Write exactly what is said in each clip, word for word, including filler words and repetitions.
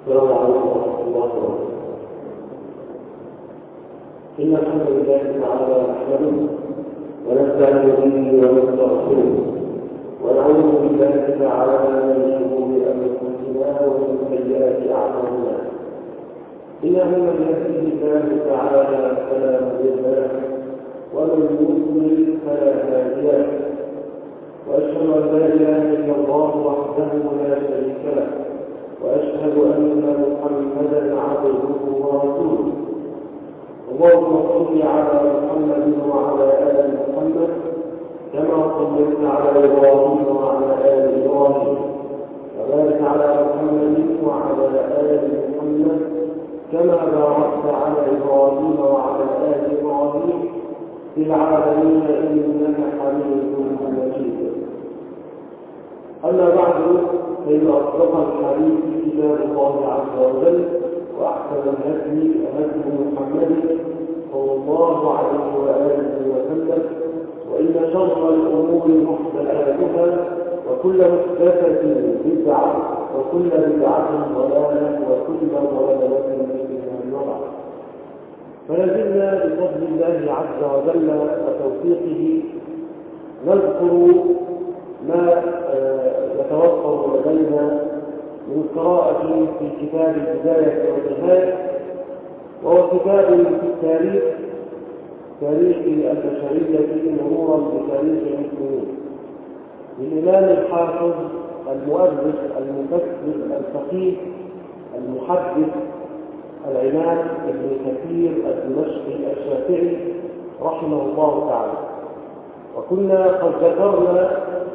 السلام عليكم ورحمة الله وبركاته. إن الحمد لله تعالى نحمده ونستعين به ونستغفره ونعوذ بالله تعالى من شرور أنفسنا ومن سيئات أعمالنا. إنه من يهده الله تعالى فلا مضل له ومن يضلل فلا هادي له، وأشهد أن لا إله إلا الله وحده لا شريك له، وأشهد أن محمدا عبده ورسوله. اللهم صل على محمد وعلى آل محمد كما صليت على إبراهيم وعلى آل إبراهيم، وبارك على محمد وعلى آل محمد كما باركت على إبراهيم وعلى آل إبراهيم في العالمين إنك حميد مجيد. أما بعد، فإن أصدق الحديث كتاب الله عز وجل، وأحسن الهدي هدي محمد صلى الله عليه وآله وسلم، وإن شر الأمور محدثاتها، وكل محدثة بدعة، وكل بدعة ضلالة، وكل ضلالة في النار. فلازلنا بفضل الله عز وجل وتوفيقه نذكر ما يتوفر لدينا من قراءة في كتاب البداية والنهاية، وهو كتاب في التاريخ، تاريخ البشرية مرورا بتاريخ المسلمين، للإمام الحافظ المؤرخ المفسر الفقيه المحدث العماد ابن كثير الدمشقي الشافعي رحمه الله تعالى. وكنا قد ذكرنا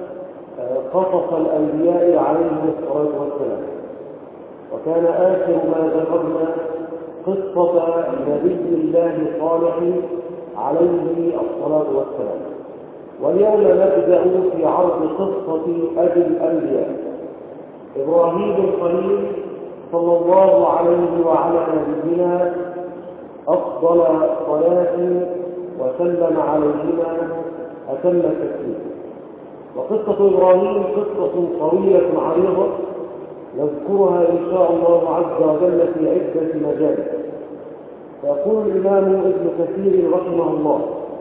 قصص الأنبياء عليهم الصلاة والسلام، وكان آخر ما ذكرنا قصة نبي الله صالح عليه الصلاة والسلام. واليوم نبدأ في عرض قصة أبي الأنبياء إبراهيم الخليل صلى الله عليه وعلى نبينا أفضل صلاة وسلم عليهما أتم التسليم. وقصة إبراهيم قصة طويلة عريضة نذكرها إن شاء الله عز وجل في عدة مجالس. فيقول الإمام ابن كثير رحمه الله: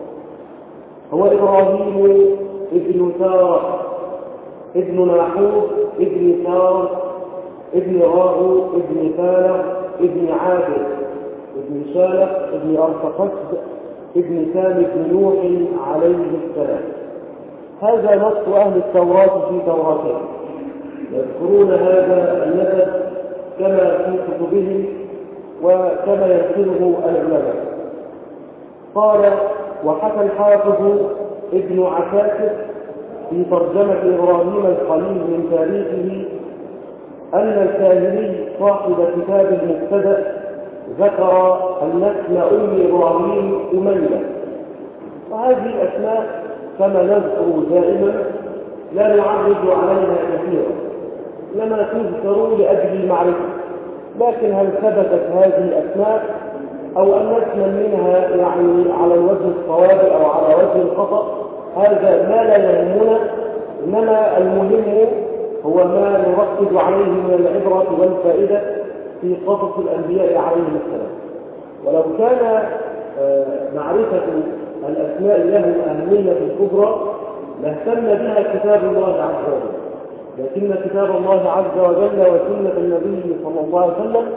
هو إبراهيم ابن سارة ابن ناحور ابن سار ابن راغو ابن فالغ ابن عابد ابن شالح ابن أرفقسد ابن سام بن نوح عليه السلام. هذا نص أهل التوراة في توراتهم، يذكرون هذا النسب كما في كتبهم وكما يذكره العلماء. قال: وحكى الحافظ ابن عساكر في ترجمة إبراهيم الخليل من تاريخه أن الكاهلي صاحب كتاب المبتدأ ذكر أن اسم أم إبراهيم أمية. وهذه الأسماء كما نذكر دائما لا نعرض عليها كثيرا، لما تذكر لأجل المعرفة، لكن هل ثبتت هذه الأسماء أو أن اسما منها يعني على الوجه الصواب أو على وجه الخطأ، هذا ما لا يهمنا، إنما المهم هو ما نركز عليه من العبرة والفائدة في قصص الأنبياء عليهم السلام. ولو كان معرفة الأسماء له أهمية الكبرى لاهتم بها كتاب الله عز وجل، لكن كتاب الله عز وجل وسنة النبي صلى الله عليه وسلم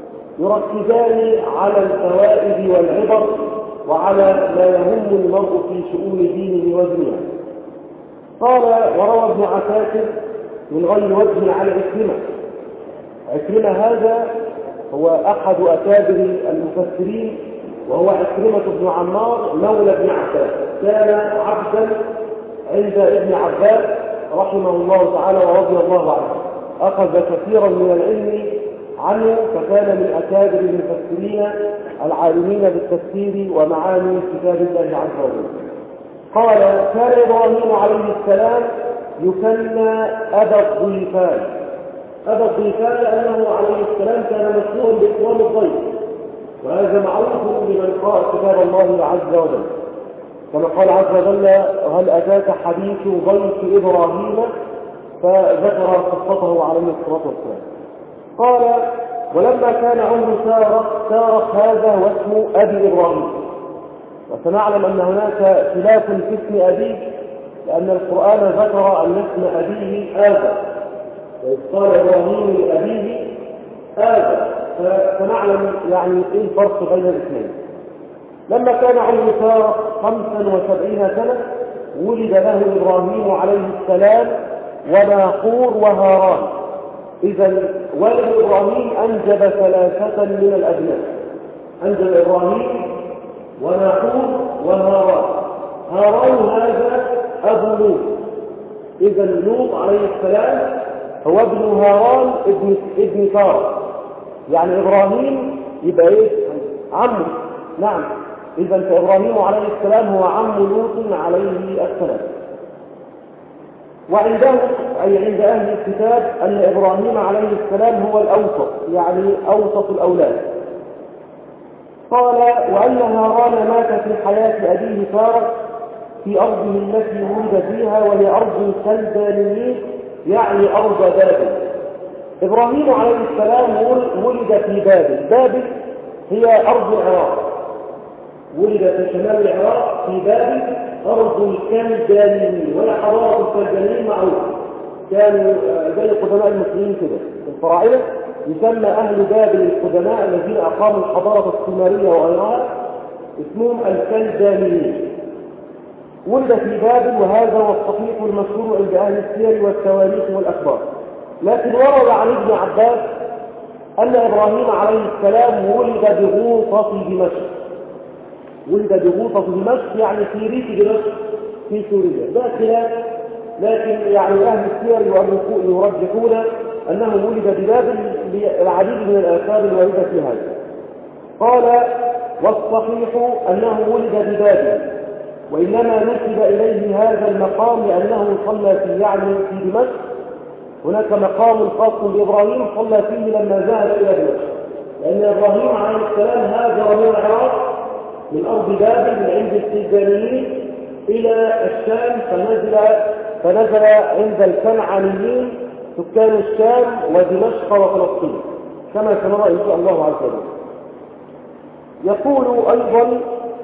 يركزان على الفوائد والعبر وعلى ما يهم المرء في شؤون دينه ودنياه. قال: وروى ابن عساكر من غير وجه على عكرمة. عكرمة هذا هو أحد أكابر المفسرين، وهو عكرمة بن عمار مولى ابن عباس، كان عبدا عند ابن عباس رحمه الله تعالى ورضي الله عنه، أخذ كثيرا من العلم عنه، فكان من أكابر المفسرين العالمين بالتفسير ومعاني كتاب الله عز وجل. قال: كان إبراهيم عليه السلام يكنى أبا الضيفان. أبا الضيفان لأنه عليه السلام كان مشهورا بإكرام الضيف، وهذا معروف لمن قرأ كتاب الله عز وجل، كما قال عز وجل: هل أتاك حديث ضيف إبراهيم، فذكر قصته عليه الصلاة والسلام. قال: ولما كان عمر سارق سارق هذا واسمه أبي إبراهيم. وسنعلم أن هناك خلاف في اسم أبيه، لأن القرآن ذكر أن اسم أبيه آذر، وإذ قال إبراهيم لأبيه آذر، فسنعلم يعني إيه الفرق بين الاثنين. لما كان عمر سارق خمسا وسبعين سنة ولد له إبراهيم عليه السلام وناقور وهاران. إذا ولد إبراهيم أنجب ثلاثة من الأبناء، أنجب إبراهيم وناقور وهاران. هاران هذا أبو لوط. إذا لوط عليه السلام هو ابن هاران ابن ابن سارة، يعني إبراهيم يبقى إيه؟ عمه. نعم، إذا فإبراهيم عليه السلام هو عم لوط عليه السلام. وعندهم أي عند أهل الكتاب أن إبراهيم عليه السلام هو الأوسط، يعني أوسط الأولاد. قال وأن هاران مات في حياة أبيه سارة في أرضه التي ولد فيها، وهي أرض كلدانيين، يعني أرض بابل. إبراهيم عليه السلام ولد في بابل. بابل هي أرض العراق، ولد في شمال العراق في بابل أرض الكلدانيين، ولا حضارة الكلدانيين معروفة، كانوا زي قدماء المسلمين كده الفراعنة، يسمى أهل بابل القدماء الذين أقاموا الحضارة السومرية وغيرها اسمهم الكلدانيين. ولد في بابل، وهذا هو الصحيح المشهور عند أهل السير والتواريخ والأخبار. لكن ورد عن ابن عباس أن إبراهيم عليه السلام ولد بغوطة دمشق. ولد بغوطة دمشق يعني في ريف دمشق في سوريا، لا خلاف، لكن يعني أهل السير يرجحون أنه ولد ببابل للعديد من الآثار الواردة في هذا. قال والصحيح أنه ولد ببابل، وإنما نسب إليه هذا المقام لأنه صلى فيه، يعني في دمشق هناك مقام خاص بإبراهيم صلى فيه لما ذهب إلى دمشق، لأن إبراهيم عليه السلام هاجر من العراق من أرض بابل من عند الكلدانيين إلى الشام، فنزل فنزل عند الكنعانيين سكان الشام ودمشق وفلسطين كما سنرى إن شاء الله عز وجل. يقول أيضا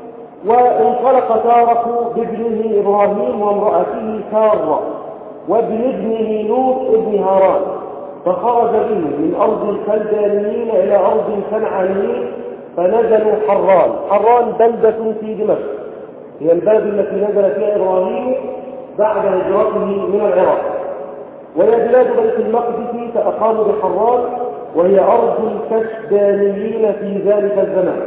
وانطلق سارة بابنه إبراهيم وامرأته سارة وابن ابنه لوط ابن هاران، فخرج به من أرض الكلدانيين إلى أرض الكنعانيين، فنزلوا حران. حران بلدة في دمشق، هي البلد التي نزل فيها إبراهيم بعد هجرته من العراق، وهي بلاد بيت المقدس، فأقاموا بحران وهي أرض الكشدانيين في ذلك الزمان.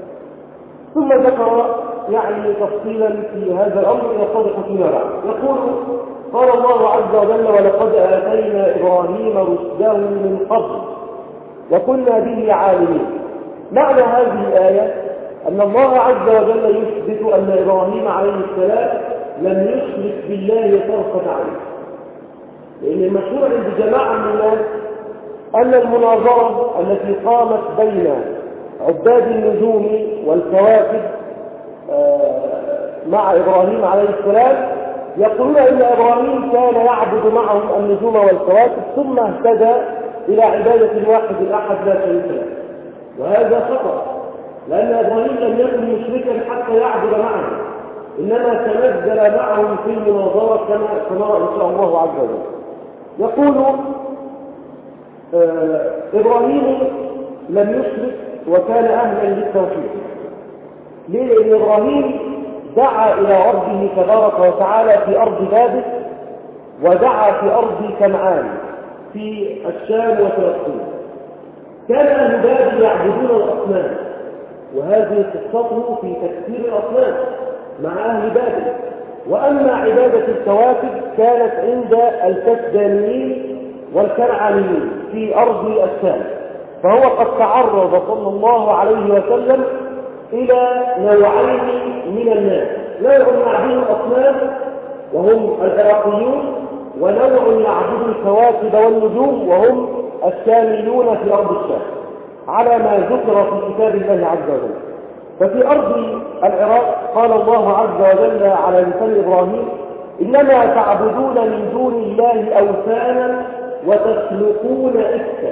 ثم ذكر يعني تفصيلا في هذا الأمر يتضح فيما بعد. يقول قال الله عز وجل ولقد آتينا إبراهيم رشده من قبل وكنا به عالمين. معنى هذه الآية أن الله عز وجل يثبت أن إبراهيم عليه السلام لم يشرك بالله طرفة عين، لأن المشهور عند جماعة من الناس أن المناظرة التي قامت بين عباد النجوم والكواكب مع إبراهيم عليه السلام، يقولون إن إبراهيم كان يعبد معهم النجوم والكواكب ثم اهتدى إلى عبادة الواحد الأحد لا شريك له، وهذا خطأ، لأن إبراهيم لم يكن مشركا حتى يعبد معهم، إنما تنزل معهم في المناظرة كما سنرى إن شاء الله عز وجل. يقول آه إبراهيم لم يشرك وكان أهلا للتوحيد. ليه؟ لأن إبراهيم دعا إلى ربه تبارك وتعالى في أرض بابل، ودعا في أرض كنعان في الشام وفلسطين. كان أهل بابل يعبدون الأصنام، وهذه قصته في تكسير الأصنام مع أهل بابل. وأما عبادة الكواكب كانت عند الكلدانيين والكنعانيين في أرض الشام. فهو قد تعرض صلى الله عليه وسلم إلى نوعين من الناس، نوع يعبد الأصنام وهم العراقيون، ونوع يعبد الكواكب والنجوم وهم الشاميون في أرض الشام، على ما ذكر في كتاب الله عز وجل. ففي أرض العراق قال الله عز وجل على لسان إبراهيم إنما تعبدون من دون الله أوثانا وتخلقون إفكا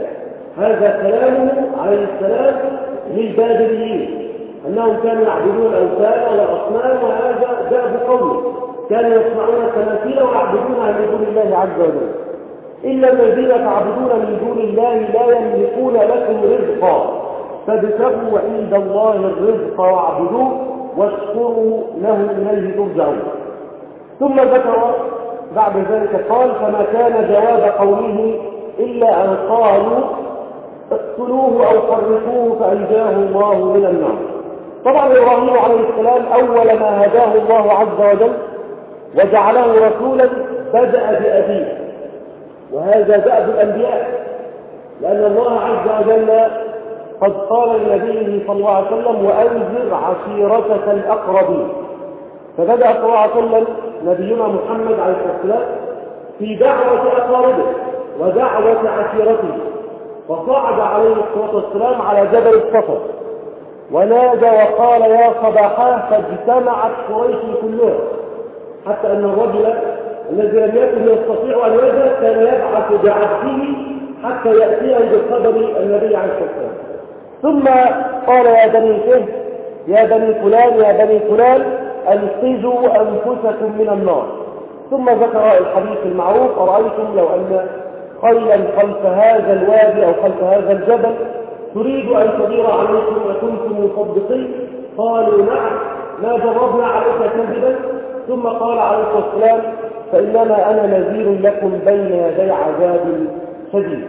هذا كلامه عليه السلام للبابليين أنهم كانوا يعبدون الأوثان والأصنام، وهذا جاء بقوله كانوا يصنعون التماثيل ويعبدونها من دون الله عز وجل. إلا الذين تعبدون من دون الله لا يملكون لكم رزقا فابتغوا عند الله الرزق واعبدوه واشكروا له إليه ترجعون. ثم ذكر بعد ذلك قال فما كان جواب قومه إلا أن قالوا اقتلوه أو حرقوه فأنجاه الله من النار. طبعا إبراهيم عليه السلام أول ما هداه الله عز وجل وجعله رسولا بدأ بأبيه، وهذا دأب الأنبياء، لأن الله عز وجل قد قال لنبيه صلى الله عليه وسلم وأنذر عشيرتك الأقربين. فبدأ صلى الله عليه وسلم نبينا محمد عليه الصلاة والسلام في دعوة أقاربه ودعوة عشيرته، فصعد عليه الصلاة والسلام على جبل الصفا ونادى وقال يا صباحاه فاجتمعت قريش كلها، حتى أن الرجل الذي لم يكن يستطيع أن يذهب كان يبعث بعبده حتى يأتيه بخبر النبي عليه الصلاة والسلام. ثم قال يا بني فهد يا بني فلان يا بني فلان أنقذوا أنفسكم من النار. ثم ذكر الحديث المعروف أرأيتم لو أن خيلا خلف هذا الوادي أو خلف هذا الجبل تريد أن تدير عليكم وكنتم مصدقين؟ قالوا نعم ما جربنا عليك كذبا. ثم قال عليه الصلاة والسلام فإنما أنا نذير لكم بين يدي عذاب شديد.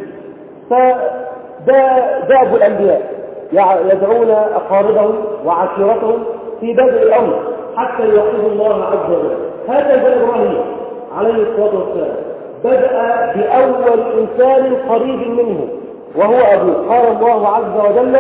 فده دأب الأنبياء يدعون أقاربهم وعشيرتهم في بدء الأمر حتى يوحدوا الله عز وجل. هذا إبراهيم عليه الصلاة والسلام بدأ بأول إنسان قريب منه وهو أبوه. قال الله عز وجل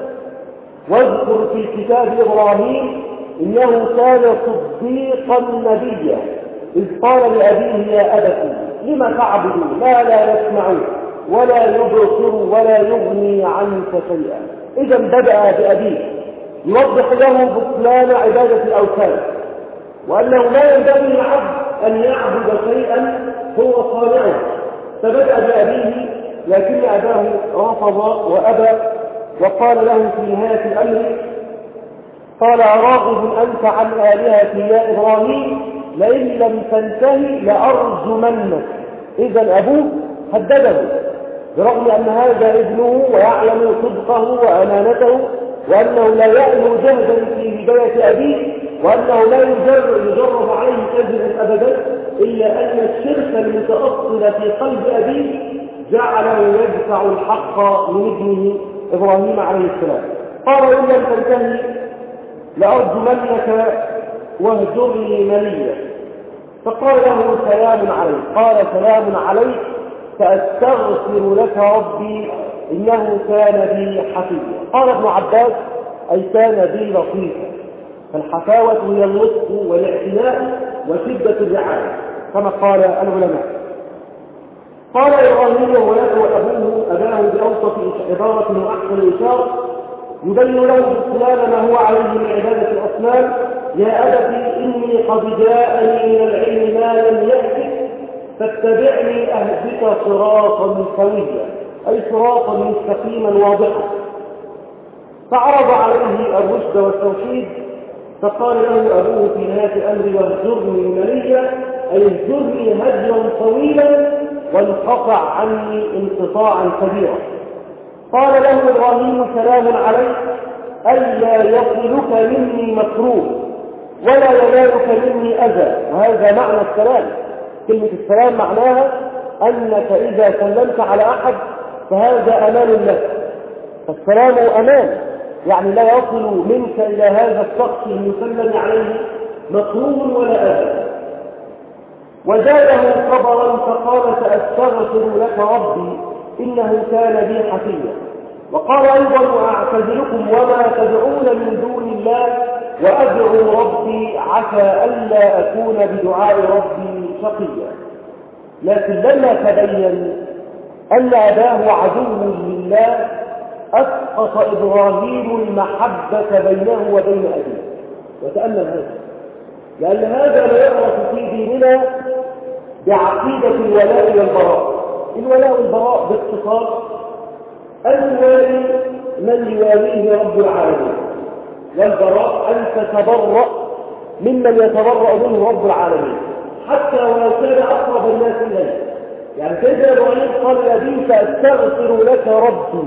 واذكر في الكتاب إبراهيم إنه كان صديقا نبيا إذ قال لأبيه يا أبت لم تعبدون ما لا يسمع ولا يبصر ولا يغني عنك شيئا. إذا بدأ بأبيه يوضح له بطلان عبادة الأوثان، وأنه لا ينبغي للعبد أن يعبد شيئا هو صانعه. فبدأ بأبيه لكن أباه رفض وأبى وقال له في نهاية الأمر قال أراغب أنت عن آلهتي يا إبراهيم لئن لم تنتهي لأرجمنك. إذا أبوه هدده برغم أن هذا ابنه ويعلم صدقه وأمانته وأنه لا يألو جهدا في هداية أبيه وأنه لا يجرب, يجرب عليه كذبا أبدا، إلا أن الشرك المتأصل في قلب أبيه جعله يدفع الحق من ابنه إبراهيم عليه السلام. قال إن لم تنتهي لأرجمنك واهجرني مليا. فقال له سلام عليك. قال سلام عليك فأستغفر لك ربي إنه كان بي حفيا. قال ابن عباس أي كان بي لطيفا. فالحفاوة هي اللطف والاعتناء وشدة الرعاية كما قال العلماء. قال إبراهيم وولده أبوه أباه بأوسط عبارة وأحسن إشارة يبين له بسلام ما هو عليه من عبادة الأصنام يا أبت إني قد جاءني من العلم ما لم يأتك فاتبعني أهدك صراطا سويا أي صراطا مستقيما واضحا. فعرض عليه الرشد والتوحيد فقال له أبوه في نهاية الأمر واهجرني مليا أي اهجرني هجرا طويلا وانقطع عني انقطاعا كبيرا. قال له إبراهيم سلام عليك ألا يصلك مني مكروه ولا ينالك مني أذى. وهذا معنى السلام. كلمة السلام معناها أنك إذا سلمت على أحد فهذا أمان لك. فالسلام أمان يعني لا يصل منك إلى هذا الشخص المسلم عليه مكروه ولا أذى. وزاده خبرا فقال سأستغفر لك ربي إنه كان بي حفيا. وقال أيضا وأعتذركم وما تدعون من دون الله وأدعو ربي عسى ألا أكون بدعاء ربي شقيا. لكن لما تبين أن أباه عدو لله أسقط إبراهيم المحبة بينه وبين أبيه. وتأمل هذا لأن هذا لا يعرف في ديننا بعقيدة الولاء والبراء. الولاء والبراء باختصار أن توالي من يواليه رب العالمين، والبراء أن تتبرأ ممن يتبرأ منه رب العالمين حتى ولو كان أقرب الناس إليه. يعني سيدنا إبراهيم قال لأبيه سأستغفر لك ربي.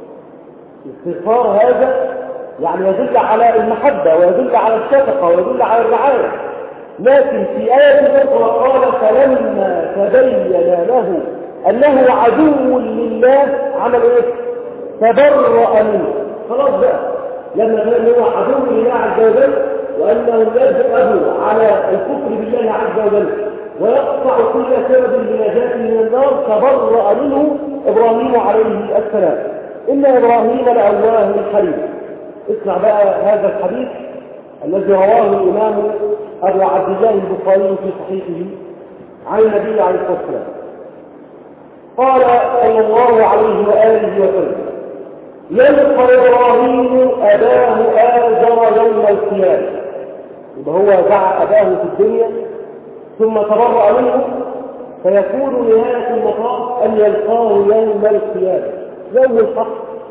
استغفار هذا يعني يدل على المحبة ويدل على الشفقة ويدل على الرعاية. لكن في آية أخرى قال فلما تبين له أنه عدو لله عمل إيه؟ تبرأ منه. خلاص بقى لما كان هو عدو لله عز وجل وأنه يجب على الكفر بالله عز وجل ويقطع كل سبب لنجاته من النار تبرأ منه إبراهيم عليه السلام. إن إبراهيم لأواه حليم. اسمع بقى هذا الحديث الذي رواه الإمام أبو عبد الله البخاري في صحيحه عن النبي عليه الصلاة والسلام قال صلى الله عليه وآله وسلم يلقى إبراهيم أباه آزر يوم القيامة. يبقى هو دعا أباه في الدنيا ثم تبرأ منه فيكون نهاية المطاف أن يلقاه يوم القيامة، يوم الحق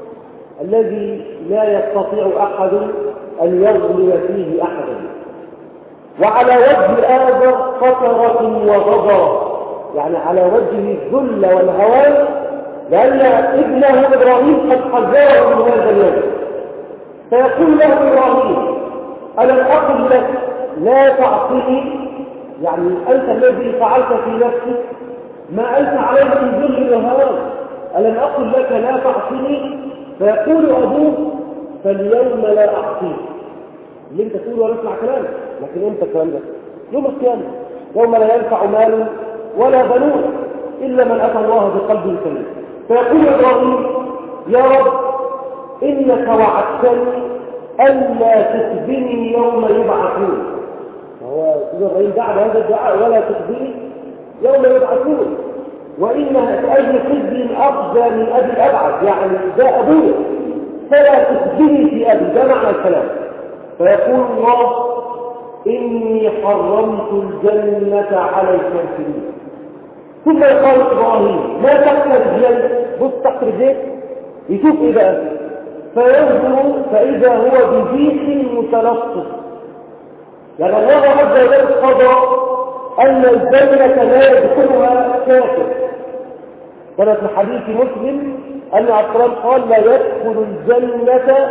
الذي لا يستطيع أحد أن يظلم فيه أحدا. وعلى وجه آزر قطرة وغضرة، يعني على وجه الذل والهوان، لأن ابنه إبراهيم قد حذره من هذا اليوم. فيقول له إبراهيم ألم أقل لك لا تعصني؟ يعني أنت الذي فعلت في نفسك ما أنت عليه من ذل وهوان، ألم أقل لك لا تعصني؟ فيقول أبوه فاليوم لا أعصيك. اللي انت تقول ولا اسمع كلامك، لكن انت الكلام ده يوم القيامة يوم لا ينفع مال ولا بنون إلا من أتى الله بقلب سليم. فيقول إبراهيم يا رب إنك وعدتني ألا تخزني يوم يبعثون. هو سيدنا إبراهيم دعا بهذا الدعاء ولا تخزني يوم يبعثون، وإنها تأجل خزي أفضل من أبي الأبعد، يعني ده أبوه فلا تخزني في أبي، ده معنى الكلام. فيقول الله إني حرمت الجنة على الكافرين. ثم يقال إبراهيم ما تحت رجلي، بص تحت رجليك يشوف إيه بقى، فينظر فإذا هو بجيش متلصص. يعني الله عز وجل قضى أن الجنة لا يدخلها كافر. كانت في حديث مسلم أن عبد قال لا يدخل الجنة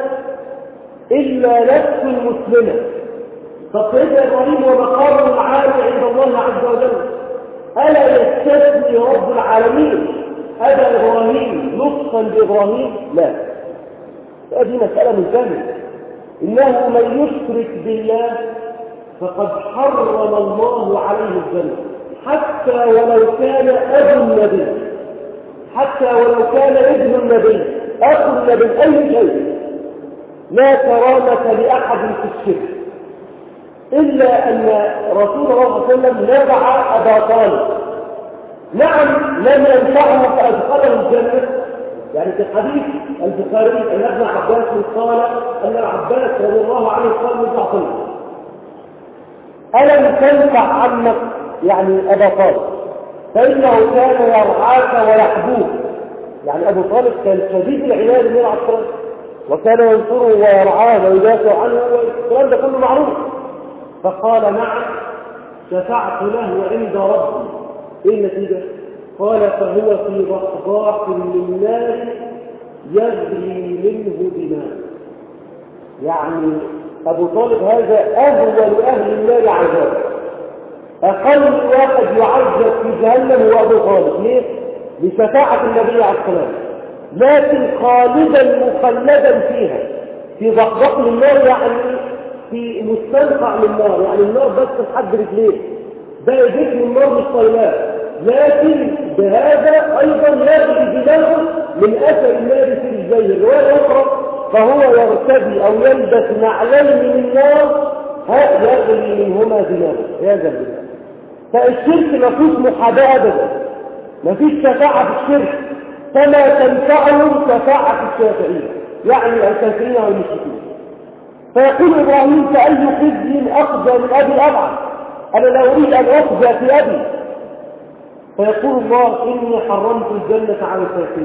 إلا نفس مسلمة. فسيدنا إبراهيم ومقام عالي عند الله عز وجل، ألا يستثني رب العالمين أبى إبراهيم نصفا بإبراهيم؟ لا. هذه مسألة منتهية. إنه من يشرك بالله فقد حرم الله عليه الجنة، حتى ولو كان أبو النبي، حتى ولو كان ابن النبي، أخو النبي، أي شيء. لا كرامة لأحد في الشرك، إلا أن رسول الله صلى الله عليه وسلم نبع أبا طالب. نعم لم ينفعه فأدخله الجنة. يعني في حديث البخاري أن ابن عباس قال أن العباس رضي الله عنه قال للرسول ألم تنفع عنك يعني أبا طالب، فإنه كان يرعاك ويحبوك. يعني أبو طالب كان شديد العناية بالنبي عليه الصلاة والسلام، وكان ينصره ويرعاه ويدافع عنه، والكلام ده كله معروف. فقال نعم شفعت له عند ربي. ايه النتيجة؟ قال فهو في ضحضاح من نار يغلي منه دماء. يعني أبو طالب هذا أهون أهل النار عذابا، أقل واحد يعذب في جهنم هو أبو طالب. ليه؟ بشفاعة النبي عليه الصلاة والسلام، لكن خالدا مخلدا فيها في ضحضاح من النار، يعني في مستنقع من النار، يعني النار بس لحد رجليه، ده جسم النار مش طيلات، لكن بهذا أيضا يغلي دماغه من أثر النار في رجليه. الرواية الأخرى فهو يرتدي أو يلبس نعلين من النار يغلي منهما دماغه. هذا الدماغ. فالشرك ما فيش محاباة أبدا، ما فيش شفاعة في الشرك، فما تنفعهم شفاعة الشافعين، يعني الكافرين والمشركين. فيقول إبراهيم فأي خزي أخزى من أبي الأبعد، أنا لا أريد أن أخزى في أبي. فيقول الله إني حرمت الجنة على الكافرين.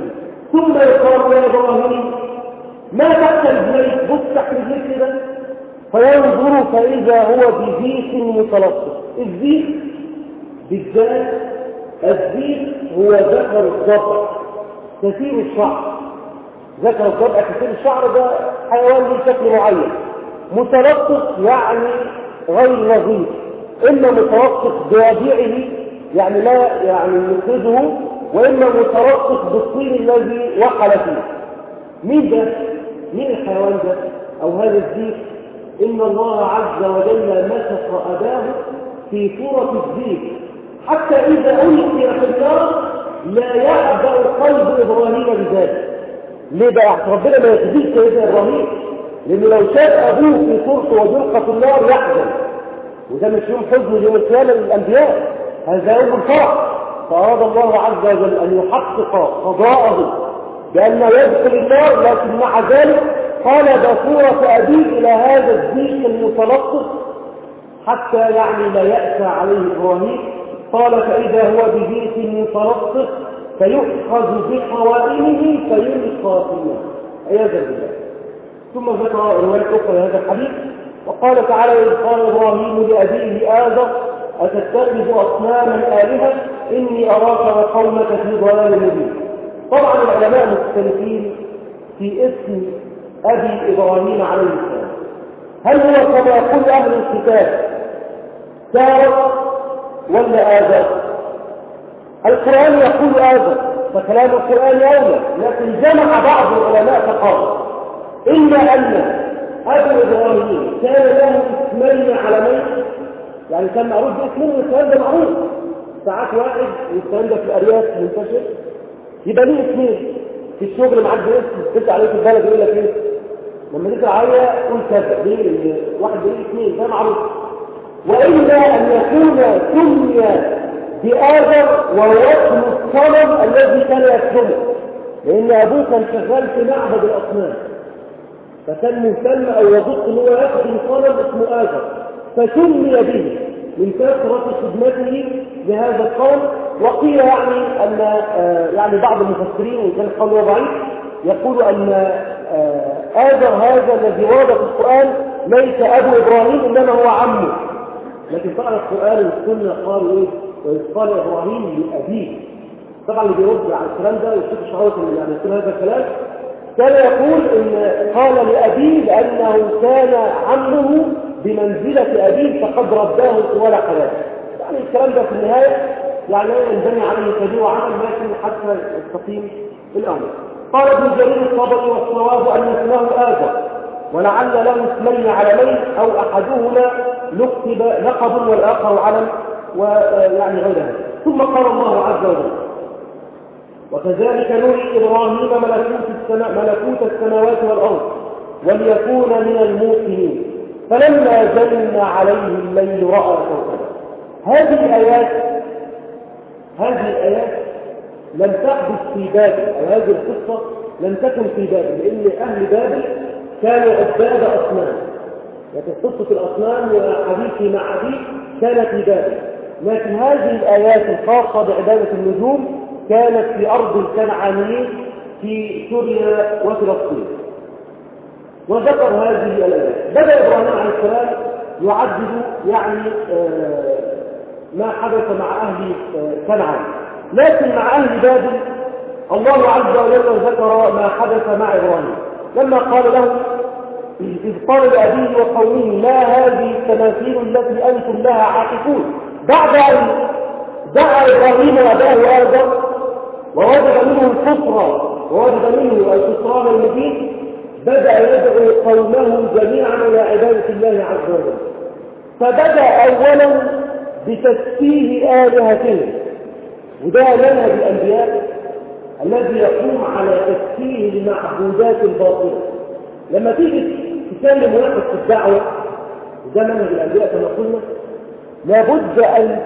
ثم يقال يا إبراهيم ما تحت رجليك، بص تحت رجليك كده، فينظر فإذا هو بزيت متلطف. الزيت بالذات، الزيت هو ذكر الضبع كثير الشعر. ذكر الضبع كثير الشعر ده حيوان له شكل معين. متلطف يعني غير نظيف، إما متلطف بوضيعه يعني لا يعني يخرجه، وإما متلطف بالطين الذي وقل فيه. مين ده؟ مين الحيوان ده أو هذا الزيت؟ إن الله عز وجل مسخ أباه في صورة الزيت حتى إذا ألقي في النار لا يعبأ قلب إبراهيم بذلك. ليه بقى؟ ربنا ما يخزيش سيدنا إبراهيم، لأنه لو شاف أبوه في صورته ويلقى في النار يحزن، وده مش يوم حزن يوم القيامة للأنبياء، هذا يوم الفرح. فأراد الله عز وجل أن يحقق قضاءه بأن يدخل النار، لكن مع ذلك قلب صورة أبيه إلى هذا الزيت المتلطف حتى يعني لا يأسى عليه إبراهيم. قال فإذا هو بزيت متلطف فيؤخذ بقوائمه فيلقى في النار عياذا بالله. ثم ذكر رواية أخرى هذا الحديث وقال تعالى إذ قال إبراهيم لأبيه آذر أتتخذ أصناما آلهة إني أراك وقومك في ضلال مبين. طبعا العلماء مختلفين في اسم أبي إبراهيم عليه السلام، هل هو كما يقول أهل الكتاب سارة ولا آذر؟ القرآن يقول آذر فكلام القرآن أولى، لكن جمع بعض العلماء فقال إلا أن أبو إبراهيم كان له اسمين علمين، يعني كان معروف باسمين والكلام ده معروف. ساعات واحد والكلام ده في الأرياف منتشر يبقى ليه اسمين في الشغل معاك باسم تسأل عليه في البلد يقول لك ايه لما تسأل عليا قول كذا، ليه؟ واحد ليه اسمين ده معروف. وإلا أن يكون سمي بآذر وهو اسم الصنم الذي كان يسلمه، لأن أبوه كان شغال في معبد الأصنام فكان مهتم أو يضط أن هو يخدم صنم اسمه آذر فسمي به من كثرة خدمته لهذا القوم. وقيل يعني أن آه يعني بعض المفسرين وإن كان القول ضعيف يقول أن آه آذر هذا الذي ورد في القرآن ليس أبو إبراهيم إنما هو عمه، لكن طبعا القرآن والسنة قالوا إيه وإذ قال إبراهيم لأبيه. طبعا اللي بيرد على الكلام ده والشيخ الشعراوي يعني يقول هذا الكلام كان يقول إن قال لأبيه لأنه كان عمه بمنزلة أبيه فقد رباه طوال حياته. يعني الكلام ده في النهاية يعني ينبني عليه كبير وعمل لكن حتى يستقيم الأمر. قال ابن جرير الطبري والصواب أن اسمه آذر ولعل له اسمين علمين أو أحدهما لقب لقب والآخر علم ويعني غير هذا. ثم قال الله عز وجل وكذلك نري إبراهيم ملكوت السماء ملكوت السماوات والأرض وليكون من الموقنين فلما جن عليه الليل رأى كوكبا. هذه الآيات هذه الآيات لم تحدث في بابل، أو هذه القصة لم تكن في بابل، لأن أهل بابل كانوا عباد أصنام، لكن قصة الأصنام وحديثي مع أبيه كانت في بابل. لكن هذه الآيات الخاصة بعبادة النجوم كانت في أرض الكنعانيين في سوريا وفلسطين. وذكر هذه الآيات. بدأ إبراهيم عليه السلام يعدد يعني ما حدث مع أهل كنعان، لكن مع أهل بابل الله عز وجل ذكر ما حدث مع إبراهيم لما قال له إذ قال لأبيه وقومه ما هذه التماثيل التي أنتم لها عاكفون. بعد أن دعا إبراهيم أباه آذر ووجد منه الكفر ووجد منه الكفران المبين بدأ يدعو قومه جميعا إلى عبادة الله عز وجل. فبدأ أولا بتسفيه آلهتهم، وده منهج الأنبياء الذي يقوم على تسفيه المعبودات الباطلة. لما تيجي تكلم واحد في الدعوة وده منهج الأنبياء كما قلنا لابد أن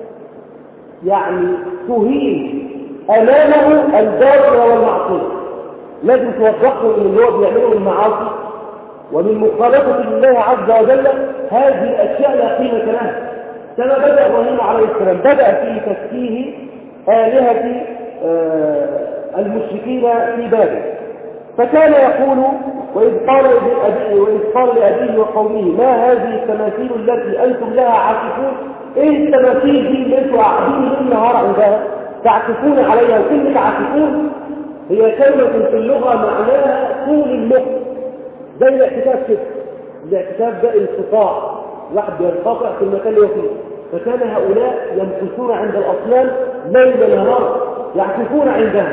يعني تهين أمامه الباطل والمعصية، لازم توضحه من اللي هو بيعمله المعاصي ومن مخالفة لله عز وجل هذه الأشياء لا قيمة لها. كما بدأ إبراهيم عليه السلام بدأ في تسفيه آلهة المشركين في بابل. فكان يقول وإذ قال لأبيه وإذ قال لأبيه وقومه ما هذه التماثيل التي أنتم لها عاكفون؟ إيه التماثيل دي اللي أنتم قاعدين ليل نهار عندها تعكفون عليها؟ وكلمة عاكفون هي كلمة في اللغة معناها طول المخ، زي الاعتكاف كده. الاعتكاف ده انقطاع، واحد بينقطع في المكان اللي هو فيه. فكان هؤلاء يمكثون عند الأصنام ليل نهار يعكفون عندها.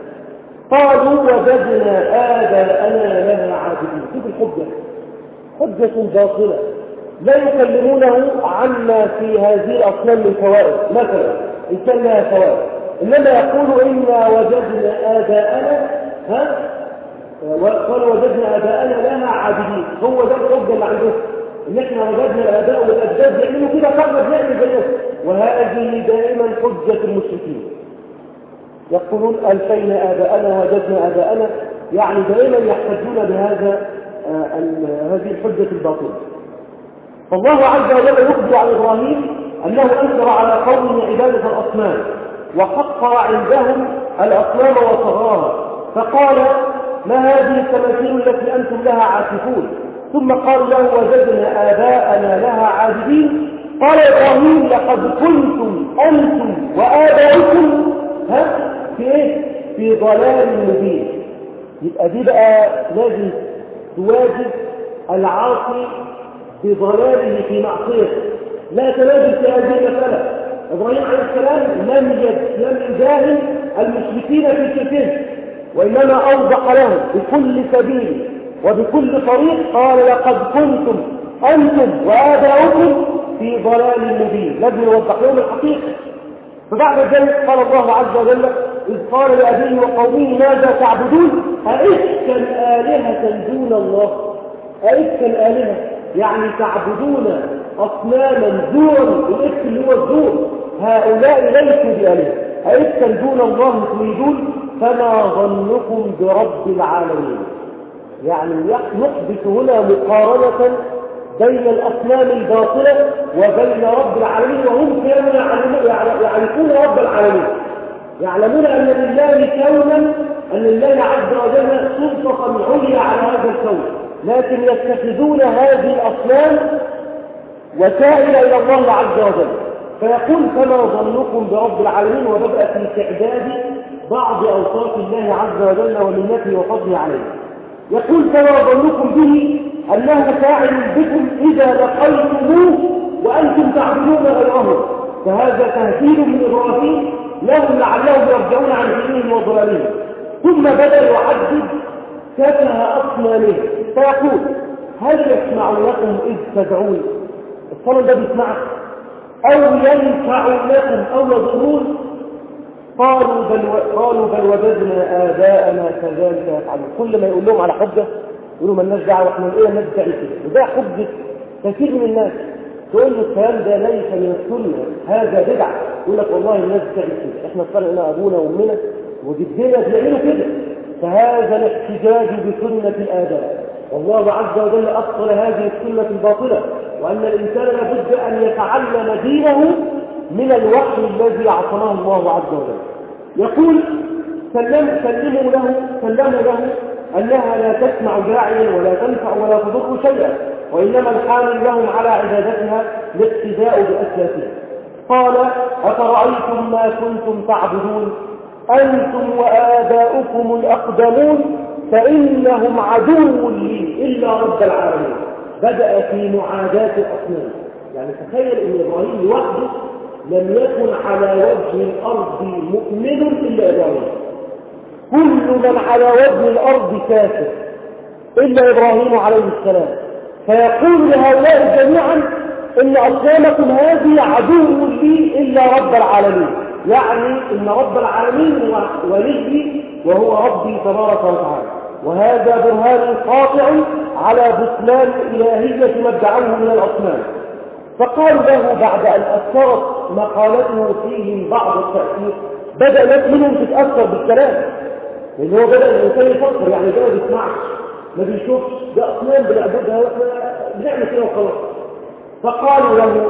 قالوا وجدنا آباءنا لها عابدين. شوف الحجة، حجة باطلة لا يكلمونه عما في هذه الأصنام من فوائد. مثلا إن كان لها فوائد، إنما يقول إنا وجدنا آباءنا ها قال وجدنا آباءنا لها عابدين. هو ده الحجة اللي عندهم، إن إحنا وجدنا الآباء والأجداد يعملوا كده فقط نعمل زيهم. وهذه دائما حجة المشركين، يقولون ألفينا آباءنا وجدنا آباءنا، يعني دائما يحتجون بهذا آه هذه الحجة الباطلة. فالله عز وجل يخبر عن إبراهيم أنه أنكر على قومه عبادة الأصنام وحقر عندهم الأصنام وصغارها، فقال ما هذه التماثيل التي أنتم لها عاكفون؟ ثم قال له وجدنا آباءنا لها عابدين. قال إبراهيم لقد كنتم أنتم وآباؤكم ها في إيه؟ في ضلال مبين. يبقى دي بقى لازم تواجه العاصي بضلاله في معصيته، لا تنازل في هذه المسألة. إبراهيم عليه السلام لم لم يجاهل المشركين في شركهم، وإنما أوضح لهم بكل سبيل وبكل طريق. قال لقد كنتم أنتم وآباؤكم في ضلال مبين، لازم يوضح لهم الحقيقة. فبعد ذلك قال الله عز وجل إذ قال لأبيه وقومه ماذا تعبدون؟ أئفكا آلهة دون الله. أئفكا آلهة يعني تعبدون أصناما زورا، الإفك اللي هو الزور، هؤلاء ليسوا بآلهة. أئفكا دون الله تريدون فما ظنكم برب العالمين. يعني يحدث هنا مقارنة بين الأصنام الباطلة وبين رب العالمين، وهم كانوا يعرفون رب العالمين، يعلمون أن لله كونا، أن لله عز وجل سلطة عليا على هذا الكون، لكن يتخذون هذه الأصنام وسائل إلى الله عز وجل. فيقول فما ظنكم برب العالمين، وبدأ في استعداد بعض أوصاف الله عز وجل ومنته وفضله عليه. يقول فما ظنكم به أنه فاعل بكم إذا لقيتموه وأنتم تعبدون غيره. فهذا تهديد من إبراهيم لهم لعلهم يرجعون عن دينهم وضلالهم. ثم بدأ يعدد سفه أصنامه، فيقول هل يسمعونكم إذ تدعون؟ الصنم ده بيسمعك؟ أو ينفعونكم أو يضرون؟ قالوا بل قالوا بل وجدنا آباءنا كذلك يفعلون. كل ما يقول لهم على حجة يقولوا ما لناش دعوة، احنا ايه الناس بتاعي كده. وده حجة كثير من الناس، تقول له الكلام ده ليس من السنة، هذا بدعة، يقول لك والله الناس بتاعي كده، احنا فرقنا ابونا وامنا وجدنا بيعملوا كده. فهذا الاحتجاج بسنة الآباء، والله عز وجل أبطل هذه السنة الباطلة، وأن الإنسان لابد أن يتعلم دينه من الوحي الذي أعطاه الله عز وجل. يقول سلم سلموا له سلموا له أنها لا تسمع داعيا ولا تنفع ولا تضر شيئا، وإنما الحامل لهم على عبادتها الاقتداء بأسلافها. قال أفرأيتم ما كنتم تعبدون أنتم وآباؤكم الأقدمون فإنهم عدو لي إلا رب العالمين. بدأ في معاداة الأصنام. يعني تخيل أن إبراهيم لوحده لم يكن على وجه الأرض مؤمن إلا إبراهيم، كل من على وجه الأرض كافر إلا إبراهيم عليه السلام. فيقول لهؤلاء جميعا إن أصنامكم هذه عدو لي إلا رب العالمين، يعني إن رب العالمين هو ولي وهو ربي تبارك وتعالى. وهذا برهان قاطع على بطلان إلهية ما ادعوه من الأصنام. فقال له بعد أن أثرت مقالته فيهم بعض التأثير، بدأ ناس منهم تتأثر بالكلام، لأن هو بدأ الإنسان يفكر، يعني ده ما بيسمعش ما بيشوفش، ده أصنام بنعبدها وإحنا بنعمل كده وخلاص. فقالوا له